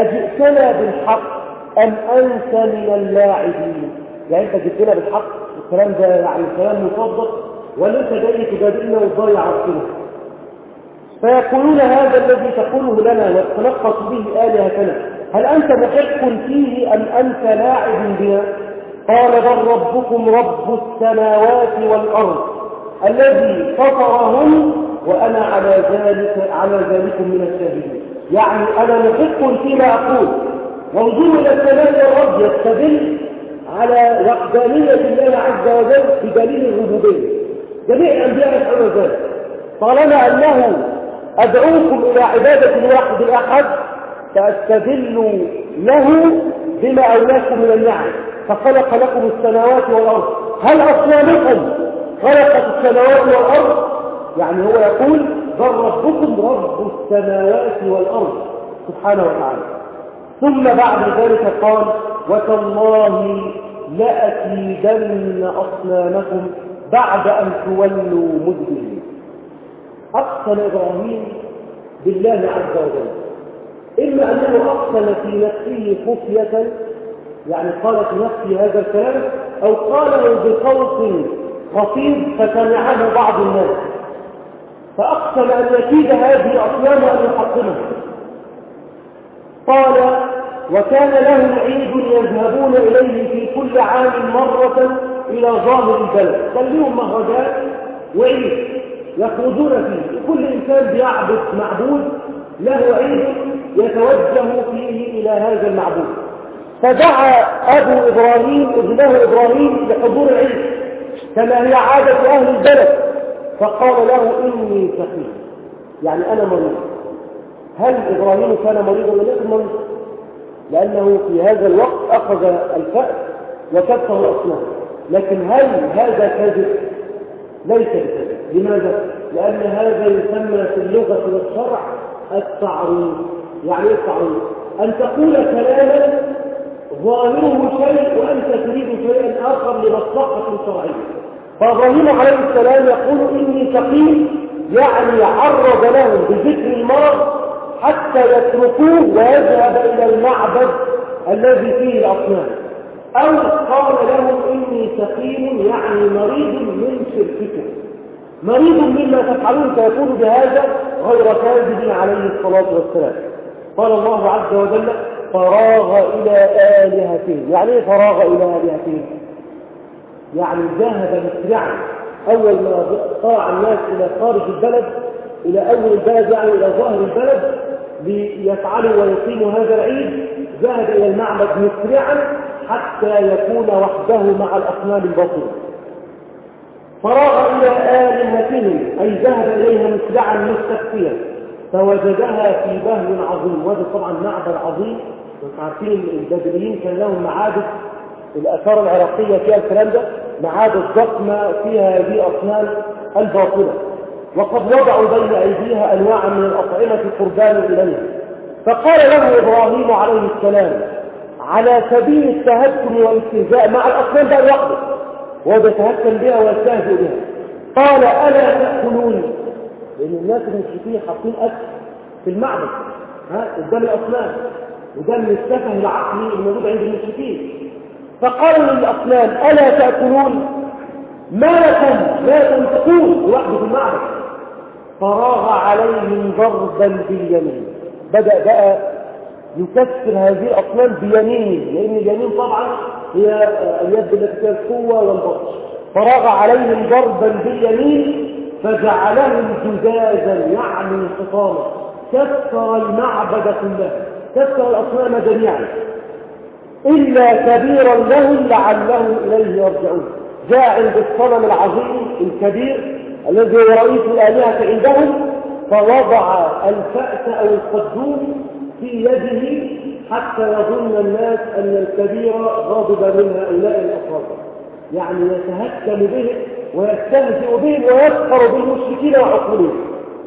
أجئتنا بالحق أم أنت من اللاعبين؟ يعني أنت جئتنا بالحق الكلام ده يعني كلام مصدق ولا انت جاي تجادلنا وتضيع عقلنا؟ فيقولون هذا الذي تقوله لنا وتتنقص به آلهتنا هل أنت محق فيه أم أنت لاعب بنا؟ قال بل ربكم رب السماوات والأرض الذي فطرهن وأنا على ذلك على ذلك من الشاهدين. يعني أنا محق فيما أقول. وانظروا إلى السماء والأرض يستدل على وحدانية الله عز وجل بدليل الربوبية. جميع الأنبياء يفعلون ذلك. طالما أنه أدعوكم إلى عبادة الواحد الأحد فاستدلوا له بما أولاكم من النعم فخلق لكم السماوات والأرض. هل أصنامكم خلقت السماوات والأرض؟ يعني هو يقول بل ربكم رب السماوات والأرض سبحانه وتعالى. ثم بعد ذلك قال وتالله لأكيدن أصنامكم بعد أن تولوا مدبرين. أقسم إبراهيم بالله عز وجل إما أنه أقسم في نفسه خفية يعني قال في نفسه هذا الكلام أو قاله بصوت خفيض فسمعه بعض الناس فأقسم أن يكيد هذه الأصنام وأن يحطمها. قال وكان لهم عيد يذهبون إليه في كل عام مرة إلى ظاهر البلد. كان لهم مهرجان وعيد يخرجون فيه كل إنسان بيعبد معبود له عيد يتوجه فيه إلى هذا المعبود. فدعا أبو إبراهيم ابنه إبراهيم لحضور العيد كما هي عادة أهل البلد فقال له إني سقيم يعني أنا مريض. هل إبراهيم كان مريضا ولا ليس مريض؟ لأنه في هذا الوقت أخذ الفأس وكسر الأصنام. لكن هل هذا كذب؟ ليس بكذب. لماذا؟ لأن هذا يسمى في اللغة والشرع التعريض. يعني ايه التعريض؟ أن تقول كلاما ظاهره شيء وأنت تريد شيئا آخر لمصلحة شرعية. فإبراهيم عليه السلام يقول إني سقيم يعني عرض لهم بذكر المرض حتى يتركوه ويذهب إلى المعبد الذي فيه الأصنام. أو قال لهم إني سقيم يعني مريض من شرككم مريض مما تفعلون فيكون بهذا غير كاذب عليه الصلاة والسلام. قال الله عز وجل فراغ إلى آلهتهم. يعني ايه فراغ إلى آلهتهم؟ يعني ذهب مسرعا أول ما طاع الناس إلى خارج البلد إلى أول البلد يعني إلى ظاهر البلد ليفعلوا ويقيموا هذا العيد ذهب إلى المعبد مسرعا حتى يكون وحده مع الأصنام الباطلة. فراغ إلى آلهتهم أي ذهب إليها مسرعا مستخفيا فوجدها في بهو عظيم. وهذا طبعا معبد عظيم. عارفين البابليين كان لهم معابد الآثار العراقية فيها الكلام ده معابد ضخمة فيها هذه أصنام الباطلة وقد وضعوا بين أيديها أنواعا من الأطعمة قربان إليها. فقال له إبراهيم عليه السلام على سبيل التهكم والاستهزاء مع الأصنام ده لوحده وهو بيتهكم بها ويستهزئ بها قال ألا تأكلون؟ لأن الناس المشركين حاطين أكل في المعبد ها قدام الأصنام وده من السفه العقلي الموجود عند المشركين. فقالوا للأصنام ألا تأكلون؟ ما لكم لا تنطقون لوحده في المعبد. فراغ عليهم ضربا باليمين. بدأ بقى يكسر هذه الأصنام بيمينه لأن اليمين طبعا هي اليد التي فيها القوة والبطش. فراغ عليهم ضربا باليمين فجعلهم جزازا يعني حطاما كسر المعبد كله كسر الأصنام جميعا إلا كبيرا لهم لعلهم إليه يرجعون. جاء عند الصنم العظيم الكبير الذي هو رئيس الآلهة عندهم فوضع الفأس أو القدوم في يده حتى يظن الناس أن الكبير غاضب من هؤلاء الأفراد يعني يتهكم به ويستهزئ بهم ويسخر بالمشركين وعقولهم.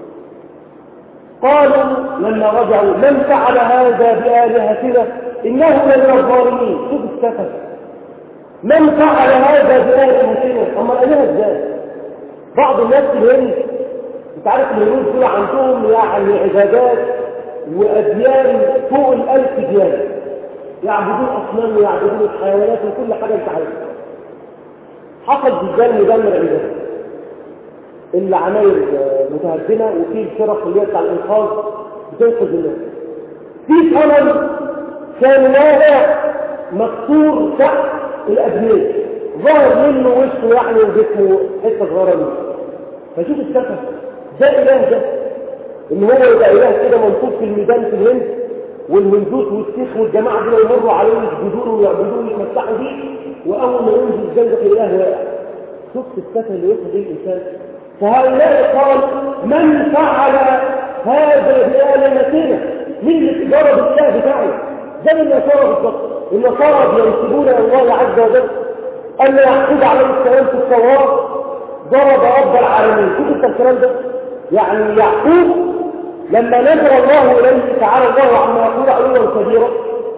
قالوا لما رجعوا من فعل هذا بآلهتنا إنه من الظالمين. شوف السفه من فعل هذا بآلهتنا أما الآلهة ازاي؟ بعض الناس الهند انت عارف الهنود دول عندهم يعني عبادات وأديان فوق الألف ديانة، يعبدون أصنام ويعبدون الحيوانات وكل حاجة انت عارفها. حصل زلزال مدمر عندنا، العماير متهدمه وفي الفرق اللي هي بتاع الانقاذ بتنقذ الناس. في صنم كان واقع مكسور تحت الابنيه، ظهر منه وشه يعني وجسمه حته صغيره منه. فشوف السفر ده اله ده ان هو يبقى اله كده منصوب في الميدان في الهند، والهندوس والسيخ والجماعه دول يمروا عليه يسجدوا ويعبدوه ويتمسحوا بيه، واول ما ينزل جنبك الاله واقع. شفت السفر اللي يوصل به الانسان. فهؤلاء قال من فعل هذا بآلهتنا؟ مين اللي تجرب الاله بتاعنا؟ زي النصارى بالظبط. النصارى بينسبون الى الله عز وجل ان يعقوب عليه السلام في التوراه ضرب رب العالمين. شوف انت الكلام ده، يعني يعقوب لما نزل الله اليه تعالى الله عما يقول علوا كبيرا،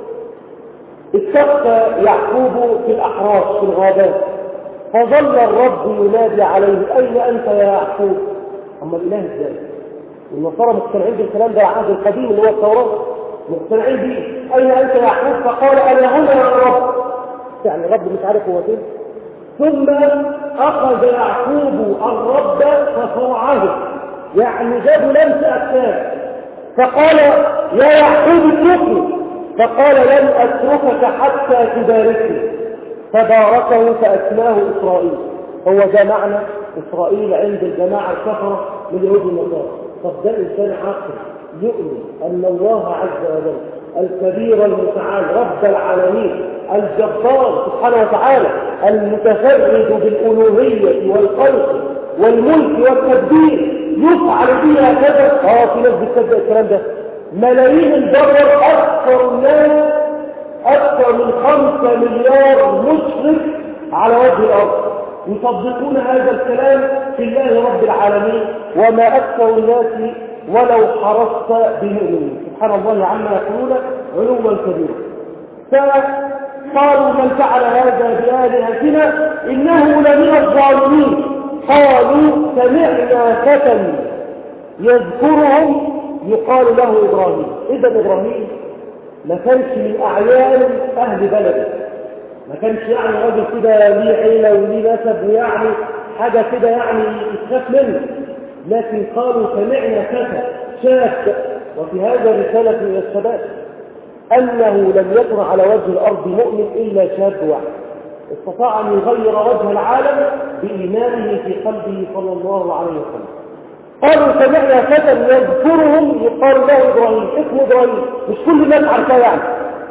استخفى يعقوب في الاحراش في الغابات، فظل الرب ينادي عليه اين انت يا يعقوب؟ اما الاله ازاي؟ النصارى مقتنعين بالكلام ده العهد القديم اللي هو التوراه، مقتنعين بيه. اين انت يا يعقوب؟ فقال انا هنا يا رب. يعني الرب مش عارف هو فين. ثم اخذ يعقوب الرب فصرعه، يعني جابوا لمس اكتاف، فقال يا يعقوب اتركني، فقال لن اتركك حتى تباركني، فباركه فاسماه اسرائيل. هو ده معنى اسرائيل عند الجماعه الكفره من يهود النصارى. طب ده انسان عاقل يؤمن ان الله عز وجل الكبير المتعال رب العالمين الجبار سبحانه وتعالى المتفرد بالالوهيه والخلق والملك والتدبير يفعل فيها كذا. اه في ناس بتصدق الكلام ده. ملايين البشر، اكثر الناس اكثر من خمسة مليار مشرك على وجه الارض يصدقون هذا الكلام في الله رب العالمين، وما اكثر الناس ولو حرصت بمؤمنين. سبحان الله عما يقولون علوا كبيرا. فقالوا من فعل هذا بآلهتنا إنه لمن الظالمين. قالوا سمعنا فتى يذكرهم يقال له إبراهيم. إذا إبراهيم ما كانش من أعيان أهل بلده، ما كانش يعني راجل كده ليه عيلة وليه نسب ويعني حاجة كده يعني يتخاف منه، لكن قالوا سمعنا فتى شاب. وفي هذا رسالة من الشباب أنه لم يكن على وجه الأرض مؤمن إلا شاب واحد استطاع أن يغير وجه العالم بإيمانه في قلبه صلى الله عليه وسلم. قالوا سمعنا فتى يذكرهم يقال له إبراهيم، اسمه إبراهيم، مش كل الناس عارفاه يعني.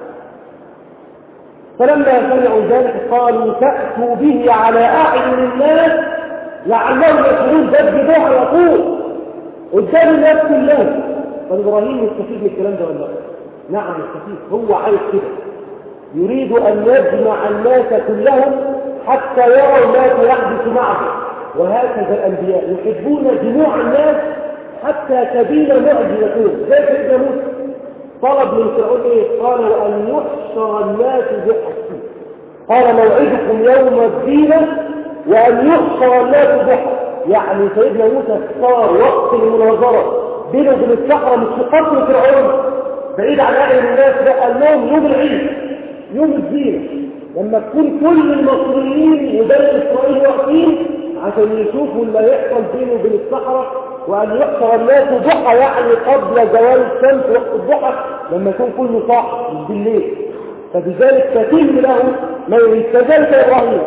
فلما سمعوا ذلك قالوا تأتوا به على أعين الناس لعلهم يشعرون. ده الجبوع على طول قدام الناس كلهم. فإبراهيم يستفيد من الكلام ده ولا لا؟ نعم يستفيد. هو عايز كده، يريد أن يجمع الناس كلهم حتى يروا ما يحدث معه. وهكذا الأنبياء يحبون جموع الناس حتى تبين معجزتهم. زي سيدنا موسى طلب من فرعون ايه؟ قال وأن يحشر الناس ضحى. قال موعدكم يوم الزينة وأن يحشر الناس ضحى. يعني سيدنا موسى اختار وقت المناظرة بينه وبين الصحراء مش في قتل فرعون بعيد عن أهل الناس، لا قال لهم يوم العيد يوم الزينة لما تكون كل المصريين وبني إسرائيل واقفين عشان يشوفوا اللي هيحصل بينه وبين الصحراء. وأن يحشر الناس ضحى يعني قبل زوال الشمس وقت الضحى لما يكون كله صاحي مش بالليل. فبذلك تتم له ما يستجاب إبراهيم.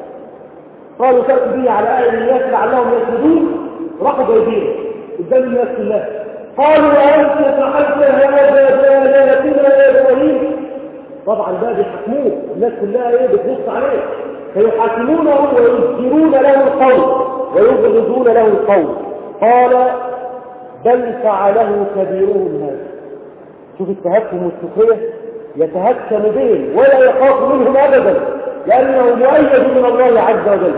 قالوا تأتوا به على أهل الناس لعلهم يسجدون. راحوا جايبينه قدام الناس كلها. قالوا أنت فعلت هذا بآلهتنا يا إبراهيم. طبعا ده بيحكموه الناس كلها ايه بتبص عليه، فيحاكمونه ويذكرون له القول ويبغضون له القول. قال بل فعله كبيرهم هذا. شوف التهكم والسخرية، يتهكم بهم ولا يخاف منهم أبدا لأنه مؤيد من الله عز وجل.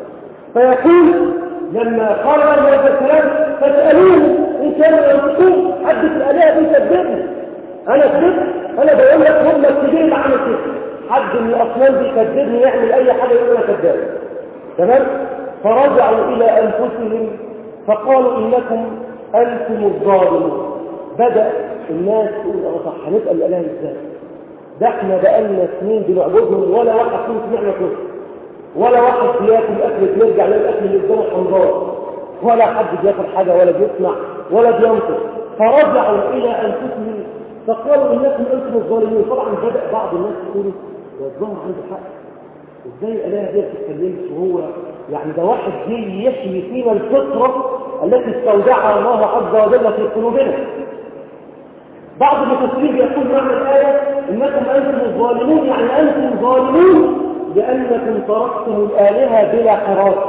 فيقول لما قال هذا الكلام فاسألوه إن كانوا ينطقون. حد في الآلهة بيكذبني، أنا كذبت، أنا بقول لك هم الكبير اللي عمل كده. حد من الأصنام بيكذبني يعمل أي حاجة يقول أنا كذاب. تمام؟ فرجعوا إلى أنفسهم فقالوا إنكم أنتم الظالمون. بدأ الناس تقول أنا صح هنسأل الآلهة إزاي؟ ده احنا بقالنا سنين بنعبدهم ولا واحد فيهم سمعنا كده. ولا واحد بياكل اكل بيرجع للاكل اللي قدامه حمضان، ولا حد بياكل حاجه ولا بيسمع ولا بينطق. فرجعوا الى انفسهم فقالوا انكم انتم الظالمون. طبعا بدا بعض الناس يقولوا يا الظاهر عنده حق، ازاي الالهه دي ما بتتكلمش؟ وهو يعني ده واحد جاي يحيي فينا الفطره التي استودعها الله عز وجل في قلوبنا. بعض المفسرين يقول معنى الايه انكم انتم الظالمون، يعني انتم ظالمون لانكم تركتم الالهه بلا حراسه.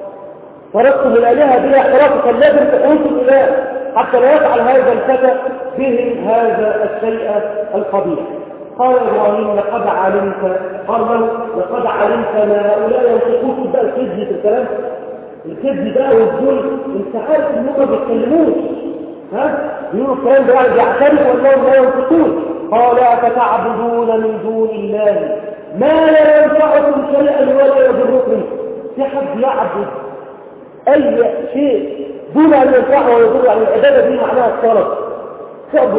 تركتم الالهه بلا حراسه، فلازم تقولوا الاله حتى لا يفعل هذا الفتى به هذا الشيء القبيح. قال ابراهيم لقد علمت، قال له لقد علمت ما هؤلاء ينطقون بقى الكذب في الكلام، الكذب بقى والذل، انت عارف ان هم ما بيتكلموش، ها بيقولوا الكلام ده يعني بيعترفوا انهم لا ينطقون. قال فتعبدون من دون الله ما لا ينفعكم شيئا ولا يضركم. في حد يعبد اي شيء دون ان ينفعه ويضر؟ يعني العباده دي معناها الطلب، تعبد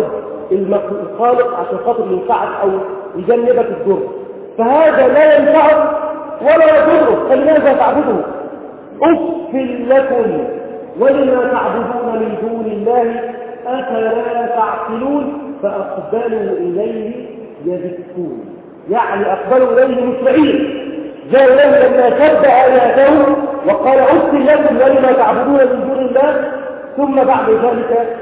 الخالق عشان خاطر ينفعك او يجنبك الضر، فهذا لا ينفعك ولا يضرك، فلماذا تعبده؟ اف لكم ولما تعبدون من دون الله افلا تعقلون. فاقبلوا اليه يذكون، يعني اقبلوا اليه مسرعين، جاءوا له لما شد الهتهم وقال اف لكم ولما تعبدون من دون الله، ثم بعد ذلك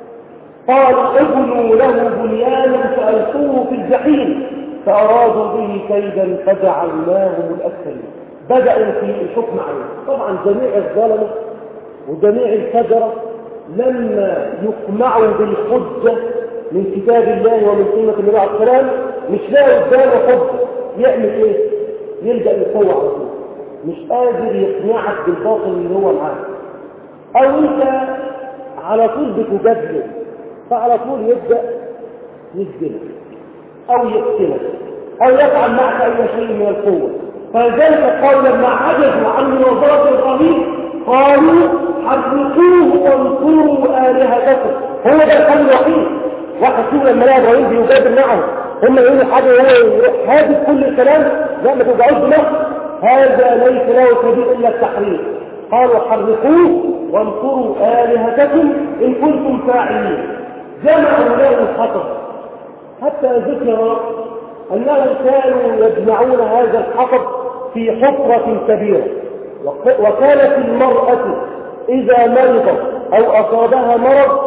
قال ابنوا له بنيانا فألقوه في الجحيم فأرادوا به كيدا فجعلناهم الأسفلين. بدأوا في الحكم عليه. طبعا جميع الظلمة وجميع الفجرة لما يقمعوا بالحجة من كتاب الله ومن سنة النبي عليه السلام مش لاقي قدامه حجة، يعمل ايه؟ يلجأ للقوة على طول، مش قادر يقنعك بالباطل اللي هو معاه، أو أنت على طول بتجادله فعلى طول يبدأ يسجنك أو يقتلك أو يفعل معك أي شيء من القوة. فلذلك قال لما عجزوا عن مناظرة إبراهيم قالوا حرقوه وانصروا آلهتكم. هو ده الحل الوحيد. واحد فيهم لما لقى إبراهيم بيجادل معه هم يقولوا حاجة وهو يروح هادف كل الكلام، لا ما توجعوش دماغه، هذا ليس له سبيل إلا التحريق. قالوا حرقوه وانصروا آلهتكم إن كنتم فاعلين. جمعوا له الحطب حتى ذكر أنهم كانوا يجمعون هذا الحطب في حفرة كبيرة، وكانت المرأة إذا مرضت أو أصابها مرض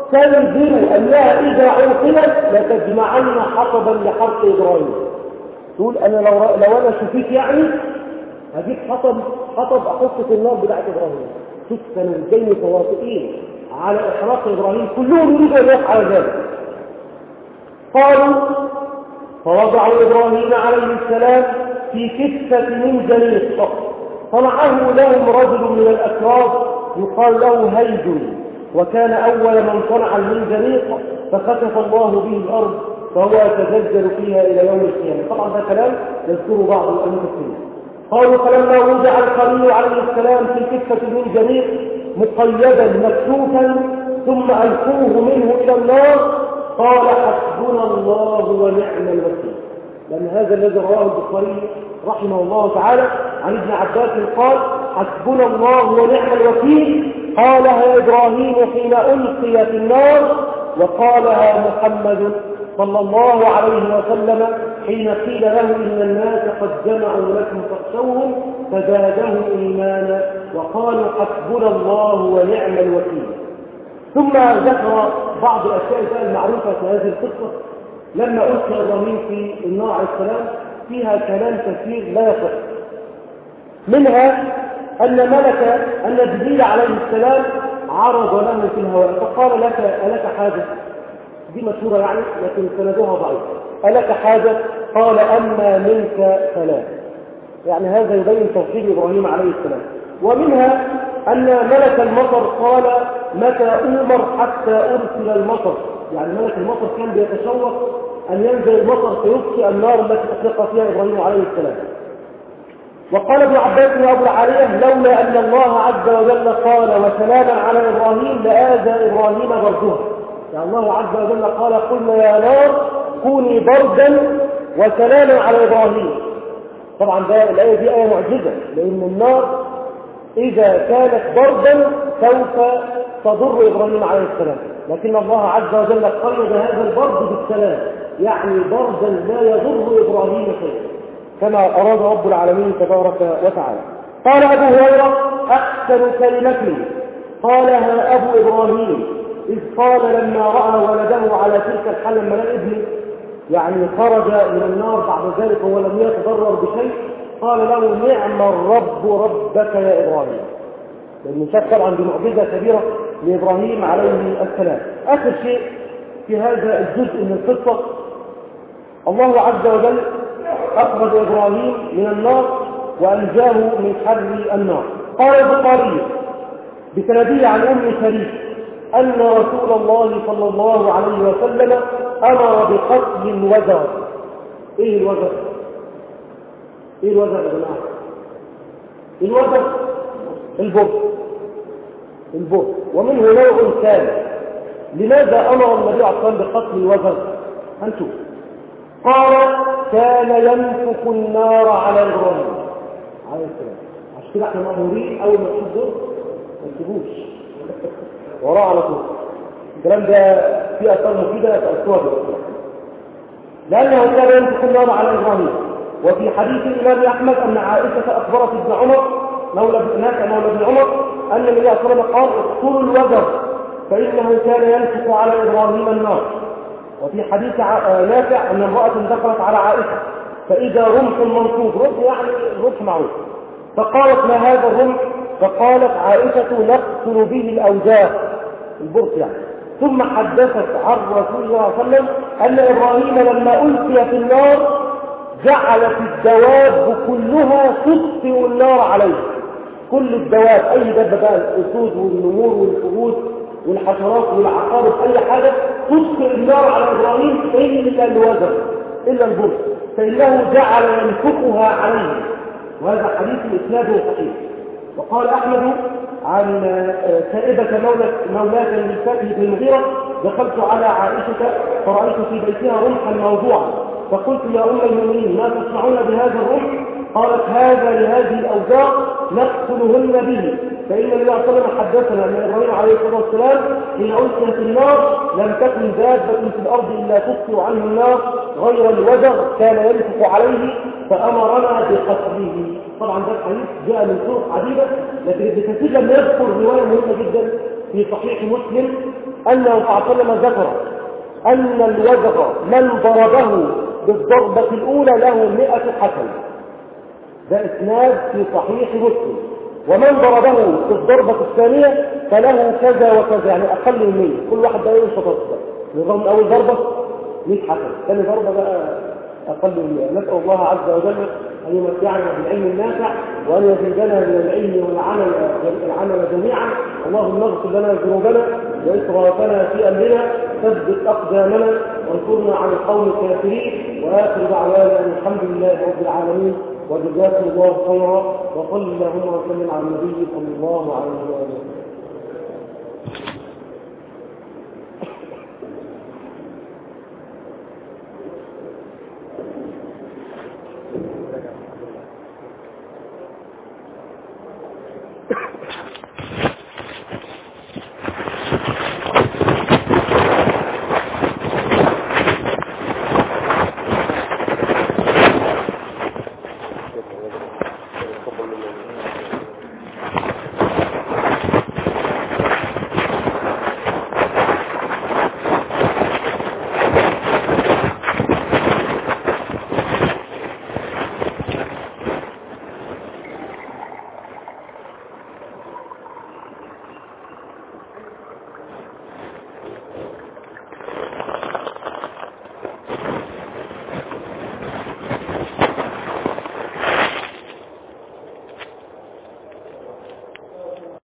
تنذر أنها إذا عوقلت لتجمعن حطبا لحرق إبراهيم. تقول أنا لو, لو أنا شفيت يعني هجيب حطب حطب أحطه في النار بتاعت إبراهيم. شوف كانوا جاي متواطئين على إحراق إبراهيم، كلهم يريدوا أن يفعل ذلك. قالوا فوضعوا إبراهيم عليه السلام في كفة من جنيق، صنعه لهم رجل من الأكراد يقال له هيج، وكان أول من صنع المنجنيق فخسف الله به الأرض فهو يتزلزل فيها إلى يوم القيامة. طبعا ده كلام يذكره بعض المفسرين. قالوا فلما وضع الخليل عليه السلام في كفة من جنيق مقيدا مكشوفا ثم ألقوه منه إلى النار قال حسبنا الله ونعم الوكيل. لأن هذا الذي رواه البخاري رحمه الله تعالى عن ابن عباس قال حسبنا الله ونعم الوكيل، قالها إبراهيم حين ألقي في النار، وقالها محمد صلى الله عليه وسلم حين قيل له إن الناس قد جمعوا لكم فاخشوهم فزادهم إيمانا وقالوا حسبنا الله ونعم الوكيل. ثم ذكر بعض الأشياء المعروفة في هذه القصة. لما ألقي إبراهيم في النار عليه السلام فيها كلام كثير لا يصح، منها أن ملك أن جبريل عليه السلام عرض له في الهواء فقال لك ألك حاجة، دي مشهورة يعني لكن سندها ضعيف، ألك حاجة؟ قال أما منك فلا. يعني هذا يبين توحيد إبراهيم عليه السلام. ومنها أن ملك المطر قال متى أؤمر حتى أرسل المطر، يعني ملك المطر كان بيتشوق أن ينزل المطر فيطفئ النار التي أطلق فيها إبراهيم عليه السلام. وقال ابن عباس وابو العالية لولا أن الله عز وجل قال وسلاما على إبراهيم لآذى إبراهيم بردها، يعني الله عز وجل قال قلنا يا نار كوني بردا وسلاما على إبراهيم، طبعا ده الآية دي آية معجزة، لأن النار إذا كانت بردا سوف تضر إبراهيم عليه السلام، لكن الله عز وجل قيد هذا البرد بالسلام، يعني بردا لا يضر إبراهيم شيئا كما أراد رب العالمين تبارك وتعالى. قال أبو هريرة: أحسن كلمة قالها أبو إبراهيم إذ قال لما رأى ولده على تلك الحال لما لقى ابنه يعني خرج من النار بعد ذلك وهو لم يتضرر بشيء، قال له: نعم الرب ربك يا إبراهيم، لأنه شاف طبعا بمعجزة كبيرة لإبراهيم عليه السلام. آخر شيء في هذا الجزء من القصة، الله عز وجل أخرج إبراهيم من النار وأنجاه من حر النار. قال البخاري بسنده عن أم شريك أن رسول الله صلى الله عليه وسلم أمر بقتل الوزر. إيه الوزر؟ إيه الوزر يا جماعة؟ الوزر البر البر ومنه نوع ثاني. لماذا أمر النبي عليه الصلاة والسلام بقتل الوزر؟ أنتم قال: كان ينفخ النار على إبراهيم عليه السلام. عشان كده احنا مأمورين أول ما تشوف دول ما تسيبوش وراه على طول. الكلام ده فيه أثار مفيدة تأثرها بالإسلام، لأنه كان ينفخ النار على إبراهيم. وفي حديث الإمام أحمد أن عائشة أخبرت ابن عمر مولى ابن نافع مولى ابن عمر أن النبي صلى الله عليه وسلم قال: اقتلوا الوزر فإنه كان ينفخ على إبراهيم النار. وفي حديث نافع أن امرأة دخلت على عائشة فإذا رمح منصوب، رمح يعني رمح معروف، فقالت: ما هذا الرمح؟ فقالت عائشة: نقتل به الأوزار، البرص يعني. ثم حدثت عن رسول الله صلى الله عليه وسلم أن إبراهيم لما ألقي في النار جعلت الدواب كلها تطفئ النار عليه. كل الدواب، أي دابة بقى، الأسود والنمور والفهود والحشرات والعقارب، أي حاجة تطفئ النار على إبراهيم إلا الوزر إلا البرص، فإنه جعل ينفخها عليه. وهذا حديث الإسناد صحيح. وقال أحمد عن سائبة مولاة للفتح بن المغيرة: دخلت على عائشة فرأيت في بيتها رمحا موضوعا فقلت: يا أم المؤمنين ما تصنعون بهذا الرمح؟ قالت: هذا لهذه الأوزار نقتلهن به، فإن النبي صلى الله عليه وسلم حدثنا أن إبراهيم عليه الصلاة والسلام حين ألقي في النار لم تكن دابة في الأرض إلا تطفئ عنه النار غير الوزر كان ينفخ عليه فأمرنا بقتله. طبعا ده الحديث جاء من طرق عديدة، لكن ابن كثير لم يذكر رواية مهمة جدا في صحيح مسلم أنه صلى الله عليه وسلم ذكر أن الوزر من ضربه بالضربة الأولى له مئة حسنة. ده إسناد في صحيح مسلم. ومن ضربه بالضربة الثانية فله كذا وكذا، يعني أقل من مية. كل واحد ده ينشط الصدر نظام أول ضربة مئة حسنة، ثاني ضربة بقى أقل من مية. نسأل الله عز وجل أن يمتعنا بالعلم النافع وأن يزيدنا من العلم والعمل العمل جميعا. اللهم اغفر لنا ذنوبنا وإسرافنا في أمرنا، ثبت أقدامنا وانصرنا على القوم الكافرين. وآخر دعوانا أن الحمد لله رب العالمين وجزاكم الله خيرا، وصلى اللهم وسلم على النبي صلى الله عليه وسلم. Thank you.